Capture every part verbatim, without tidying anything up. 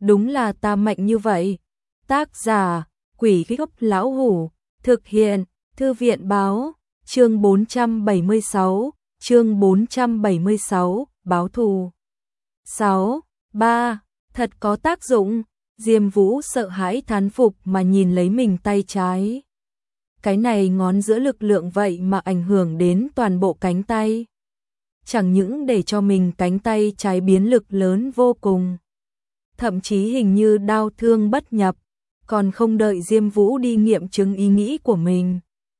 đúng là ta mạnh như vậy. Tác giả, Quỷ Gốc Lão Hủ, thực hiện, Thư viện báo, chương bốn trăm bảy mươi sáu, chương bốn trăm bảy mươi sáu, báo thù. sáu. ba. Thật có tác dụng, Diêm Vũ sợ hãi thán phục mà nhìn lấy mình tay trái. Cái này ngón giữa lực lượng vậy mà ảnh hưởng đến toàn bộ cánh tay. Chẳng những để cho mình cánh tay trái biến lực lớn vô cùng. Thậm chí hình như đau thương bất nhập, còn không đợi Diêm Vũ đi nghiệm chứng ý nghĩ của mình.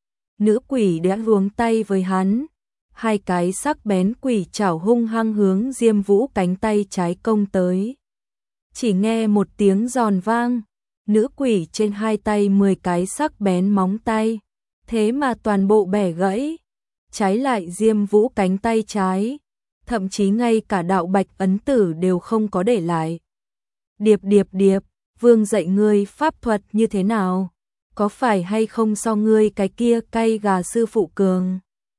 Nữ quỷ đã luống tay với hắn, hai cái sắc bén quỷ chảo hung hăng hướng Diêm Vũ cánh tay trái công tới. Chỉ nghe một tiếng giòn vang, nữ quỷ trên hai tay mười cái sắc bén móng tay, thế mà toàn bộ bẻ gãy. Trái lại Diêm Vũ cánh tay trái, thậm chí ngay cả đạo bạch ấn tử đều không có để lại. Điệp điệp điệp, vương dạy ngươi pháp thuật như thế nào? Có phải hay không so ngươi cái kia cay gà sư phụ cường?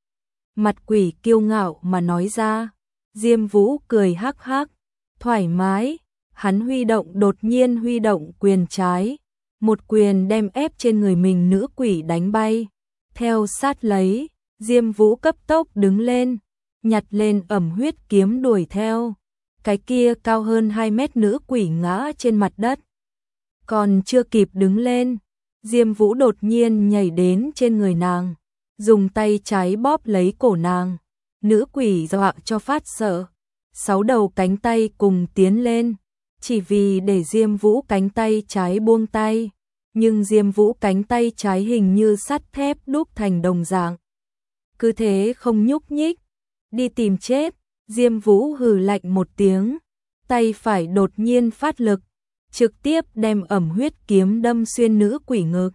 Mặt quỷ kiêu ngạo mà nói ra. Diêm Vũ cười hắc hắc, thoải mái. Hắn huy động đột nhiên huy động quyền trái, một quyền đem ép trên người mình nữ quỷ đánh bay. Theo sát lấy, Diêm Vũ cấp tốc đứng lên, nhặt lên ẩm huyết kiếm đuổi theo. Cái kia cao hơn hai mét nữ quỷ ngã trên mặt đất. Còn chưa kịp đứng lên, Diêm Vũ đột nhiên nhảy đến trên người nàng, dùng tay trái bóp lấy cổ nàng. Nữ quỷ dọa cho phát sợ, sáu đầu cánh tay cùng tiến lên, chỉ vì để Diêm Vũ cánh tay trái buông tay. Nhưng Diêm Vũ cánh tay trái hình như sắt thép đúc thành đồng dạng, cứ thế không nhúc nhích. Đi tìm chết. Diêm Vũ hừ lạnh một tiếng, tay phải đột nhiên phát lực, trực tiếp đem ẩm huyết kiếm đâm xuyên nữ quỷ ngực.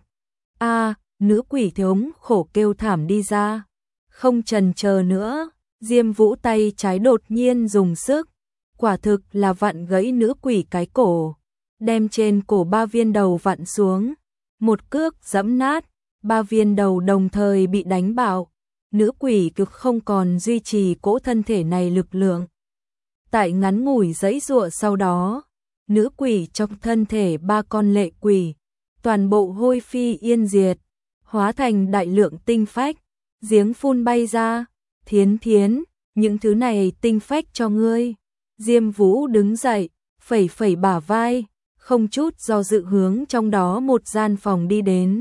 A, nữ quỷ thống khổ kêu thảm đi ra. Không chần chờ nữa, Diêm Vũ tay trái đột nhiên dùng sức, quả thực là vặn gãy nữ quỷ cái cổ, đem trên cổ ba viên đầu vặn xuống, một cước giẫm nát, ba viên đầu đồng thời bị đánh bạo. Nữ quỷ cực không còn duy trì cỗ thân thể này lực lượng. Tại ngắn ngủi giãy giụa sau đó, nữ quỷ trong thân thể ba con lệ quỷ, toàn bộ hôi phi yên diệt, hóa thành đại lượng tinh phách, giếng phun bay ra. Thiến Thiến, những thứ này tinh phách cho ngươi. Diêm Vũ đứng dậy, phẩy phẩy bả vai, không chút do dự hướng trong đó một gian phòng đi đến.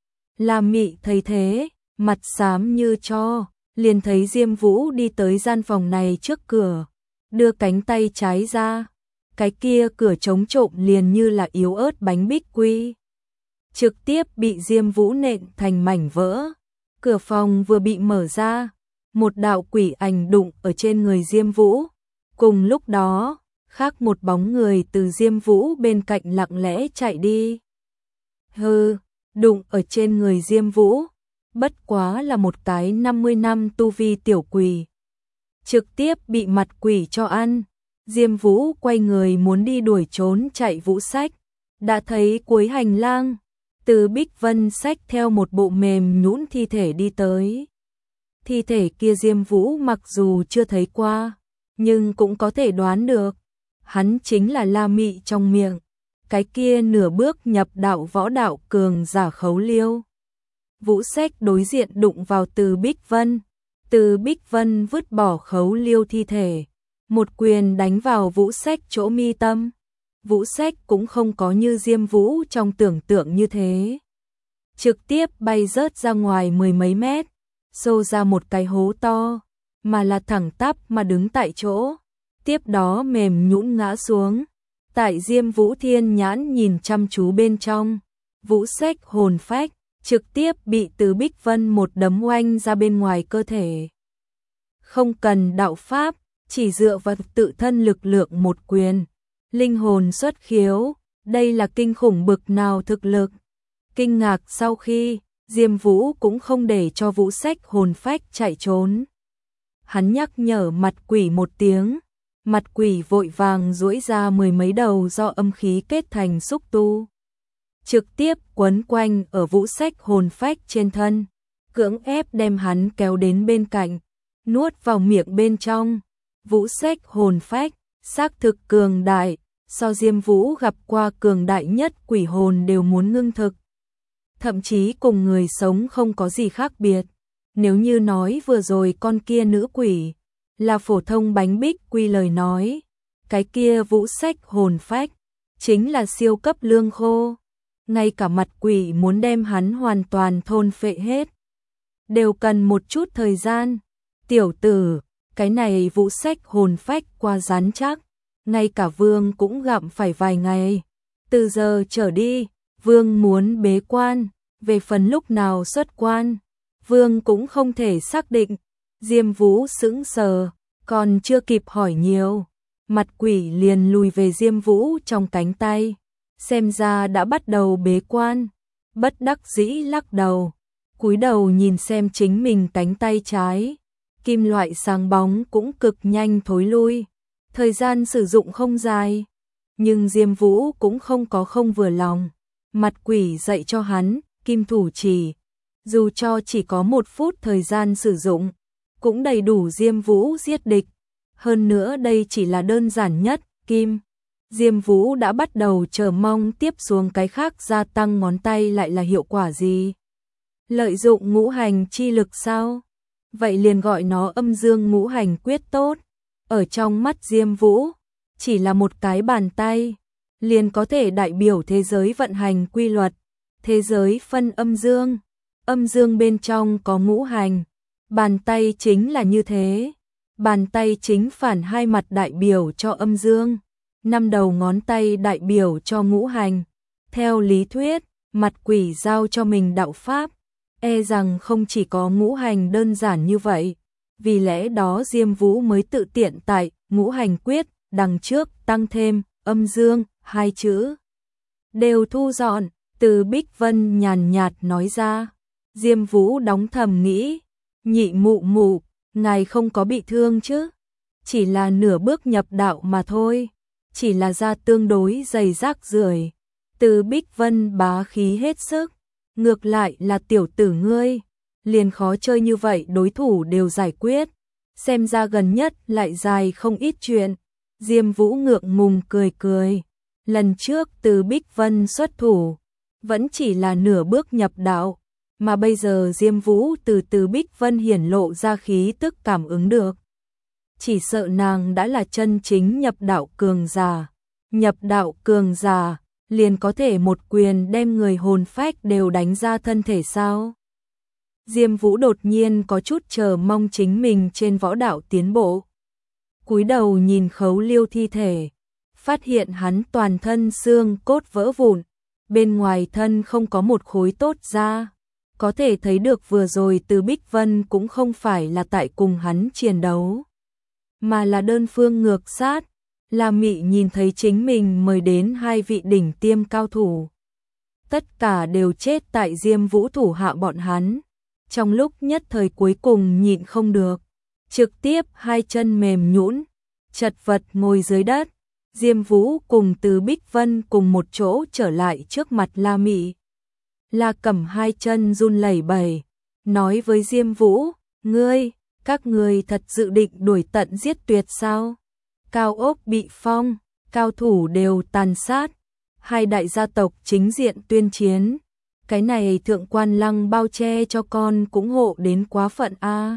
Lam Mị thấy thế, mặt xám như tro, liền thấy Diêm Vũ đi tới gian phòng này trước cửa, đưa cánh tay trái ra. Cái kia cửa chống trộm liền như là yếu ớt bánh bích quy, trực tiếp bị Diêm Vũ nện thành mảnh vỡ. Cửa phòng vừa bị mở ra, một đạo quỷ ảnh đụng ở trên người Diêm Vũ. Cùng lúc đó, khác một bóng người từ Diêm Vũ bên cạnh lặng lẽ chạy đi. Hừ, đụng ở trên người Diêm Vũ, bất quá là một cái năm mươi năm tu vi tiểu quỷ, trực tiếp bị mặt quỷ cho ăn. Diêm Vũ quay người muốn đi đuổi trốn chạy Vũ Sách, đã thấy cuối hành lang, Từ Bích Vân xách theo một bộ mềm nhũn thi thể đi tới. Thi thể kia Diêm Vũ mặc dù chưa thấy qua, nhưng cũng có thể đoán được, hắn chính là La Mị trong miệng, cái kia nửa bước nhập đạo võ đạo cường giả Khấu Liêu. Vũ Sách đối diện đụng vào Từ Bích Vân, Từ Bích Vân vứt bỏ Khấu Liêu thi thể, một quyền đánh vào Vũ Sách chỗ mi tâm. Vũ Sách cũng không có như Diêm Vũ trong tưởng tượng như thế, trực tiếp bay rớt ra ngoài mười mấy mét, xô ra một cái hố to, mà là thẳng tắp mà đứng tại chỗ, tiếp đó mềm nhũn ngã xuống. Tại Diêm Vũ thiên nhãn nhìn chăm chú bên trong, Vũ Sách hồn phách trực tiếp bị Từ Bích Vân một đấm oanh ra bên ngoài cơ thể. Không cần đạo pháp, chỉ dựa vào tự thân lực lượng một quyền, linh hồn xuất khiếu, đây là kinh khủng bực nào thực lực. Kinh ngạc sau khi, Diêm Vũ cũng không để cho Vũ Sách hồn phách chạy trốn. Hắn nhắc nhở mặt quỷ một tiếng, mặt quỷ vội vàng duỗi ra mười mấy đầu do âm khí kết thành xúc tu, trực tiếp quấn quanh ở Vũ Sách hồn phách trên thân, cưỡng ép đem hắn kéo đến bên cạnh, nuốt vào miệng bên trong. Vũ Sách hồn phách xác thực cường đại, so Diêm Vũ gặp qua cường đại nhất quỷ hồn đều muốn ngưng thực. Thậm chí cùng người sống không có gì khác biệt. Nếu như nói vừa rồi con kia nữ quỷ là phổ thông bánh bích quy lời nói, cái kia Vũ Sách hồn phách chính là siêu cấp lương khô. Ngay cả mặt quỷ muốn đem hắn hoàn toàn thôn phệ hết đều cần một chút thời gian. Tiểu tử, cái này Vũ Sách hồn phách qua rắn chắc, ngay cả Vương cũng gặm phải vài ngày. Từ giờ trở đi, Vương muốn bế quan, về phần lúc nào xuất quan, Vương cũng không thể xác định. Diêm Vũ sững sờ, còn chưa kịp hỏi nhiều, mặt quỷ liền lùi về Diêm Vũ trong cánh tay, xem ra đã bắt đầu bế quan. Bất đắc dĩ lắc đầu, cúi đầu nhìn xem chính mình cánh tay trái, kim loại sáng bóng cũng cực nhanh thối lui, thời gian sử dụng không dài, nhưng Diêm Vũ cũng không có không vừa lòng. Mặt quỷ dạy cho hắn kim thủ chỉ, dù cho chỉ có một phút thời gian sử dụng, cũng đầy đủ Diêm Vũ giết địch. Hơn nữa đây chỉ là đơn giản nhất, kim. Diêm Vũ đã bắt đầu chờ mong tiếp xuống cái khác gia tăng ngón tay lại là hiệu quả gì. Lợi dụng ngũ hành chi lực sao? Vậy liền gọi nó âm dương ngũ hành quyết tốt. Ở trong mắt Diêm Vũ, chỉ là một cái bàn tay, liền có thể đại biểu thế giới vận hành quy luật. Thế giới phân âm dương, âm dương bên trong có ngũ hành, bàn tay chính là như thế. Bàn tay chính phản hai mặt đại biểu cho âm dương, năm đầu ngón tay đại biểu cho ngũ hành. Theo lý thuyết, mặt quỷ giao cho mình đạo pháp, e rằng không chỉ có ngũ hành đơn giản như vậy, vì lẽ đó Diêm Vũ mới tự tiện tại ngũ hành quyết đằng trước tăng thêm âm dương hai chữ. Đều thu dọn, Từ Bích Vân nhàn nhạt nói ra. Diêm Vũ đóng thầm nghĩ, nhị mụ mụ, ngài không có bị thương chứ? Chỉ là nửa bước nhập đạo mà thôi, chỉ là da tương đối dày rác rưởi. Từ Bích Vân bá khí hết sức, ngược lại là tiểu tử ngươi, liền khó chơi như vậy đối thủ đều giải quyết, xem ra gần nhất lại dài không ít chuyện. Diêm Vũ ngượng ngùng cười cười, lần trước Từ Bích Vân xuất thủ, vẫn chỉ là nửa bước nhập đạo, mà bây giờ Diêm Vũ từ Từ Bích Vân hiển lộ ra khí tức cảm ứng được. Chỉ sợ nàng đã là chân chính nhập đạo cường giả. Nhập đạo cường giả, liền có thể một quyền đem người hồn phách đều đánh ra thân thể sao? Diêm Vũ đột nhiên có chút chờ mong chính mình trên võ đạo tiến bộ. Cúi đầu nhìn Khấu Liêu thi thể, phát hiện hắn toàn thân xương cốt vỡ vụn, bên ngoài thân không có một khối tốt ra. Có thể thấy được vừa rồi Từ Bích Vân cũng không phải là tại cùng hắn chiến đấu, mà là đơn phương ngược sát. La Mị nhìn thấy chính mình mời đến hai vị đỉnh tiêm cao thủ, tất cả đều chết tại Diêm Vũ thủ hạ bọn hắn. Trong lúc nhất thời cuối cùng nhịn không được, trực tiếp hai chân mềm nhũn, chật vật ngồi dưới đất. Diêm Vũ cùng Từ Bích Vân cùng một chỗ trở lại trước mặt La Mị. La Cẩm hai chân run lẩy bẩy, nói với Diêm Vũ, ngươi, các ngươi thật dự định đuổi tận giết tuyệt sao? Cao ốc bị phong, cao thủ đều tàn sát, hai đại gia tộc chính diện tuyên chiến. Cái này Thượng Quan Lăng bao che cho con cũng hộ đến quá phận a.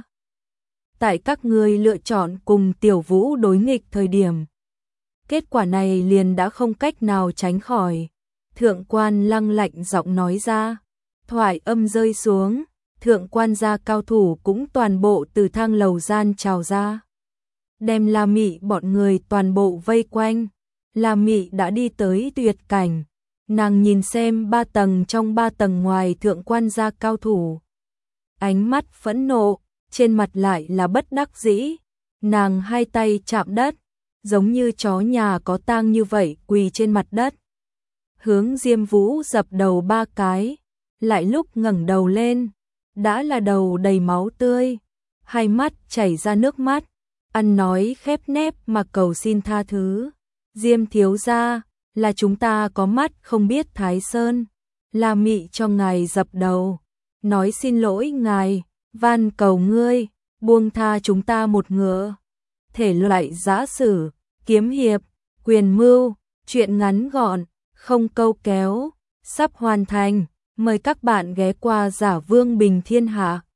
Tại các ngươi lựa chọn cùng Tiểu Vũ đối nghịch thời điểm, kết quả này liền đã không cách nào tránh khỏi. Thượng Quan Lăng lạnh giọng nói ra, thoại âm rơi xuống, Thượng Quan gia cao thủ cũng toàn bộ từ thang lầu gian trào ra, đem La Mị bọn người toàn bộ vây quanh. La Mị đã đi tới tuyệt cảnh, nàng nhìn xem ba tầng trong ba tầng ngoài Thượng Quan gia cao thủ, ánh mắt phẫn nộ, trên mặt lại là bất đắc dĩ. Nàng hai tay chạm đất, giống như chó nhà có tang như vậy quỳ trên mặt đất, hướng Diêm Vũ dập đầu ba cái, lại lúc ngẩng đầu lên, đã là đầu đầy máu tươi, hai mắt chảy ra nước mắt, ăn nói khép nép mà cầu xin tha thứ. Diêm thiếu gia, là chúng ta có mắt không biết Thái Sơn, La Mị cho ngài dập đầu, nói xin lỗi ngài, van cầu ngươi, buông tha chúng ta một ngựa. Thể loại giã sử, kiếm hiệp, quyền mưu, Chuyện ngắn gọn, không câu kéo, sắp hoàn thành. Mời các bạn ghé qua Giả Vương Bình Thiên Hạ.